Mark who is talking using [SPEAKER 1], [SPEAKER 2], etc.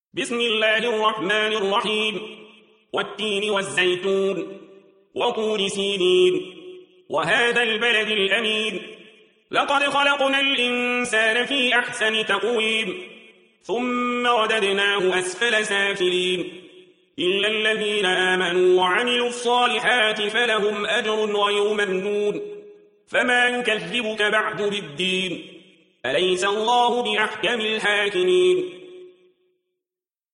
[SPEAKER 1] بسم الله الرحمن الرحيم والتين والزيتون وطور سينين وهذا البلد الأمين لقد خلقنا الإنسان في أحسن تقويم ثم رددناه أسفل سافلين إلا الذين آمنوا وعملوا الصالحات فلهم أجر غير ممنون فما يكذبك بعد بالدين أليس الله بأحكم الحاكمين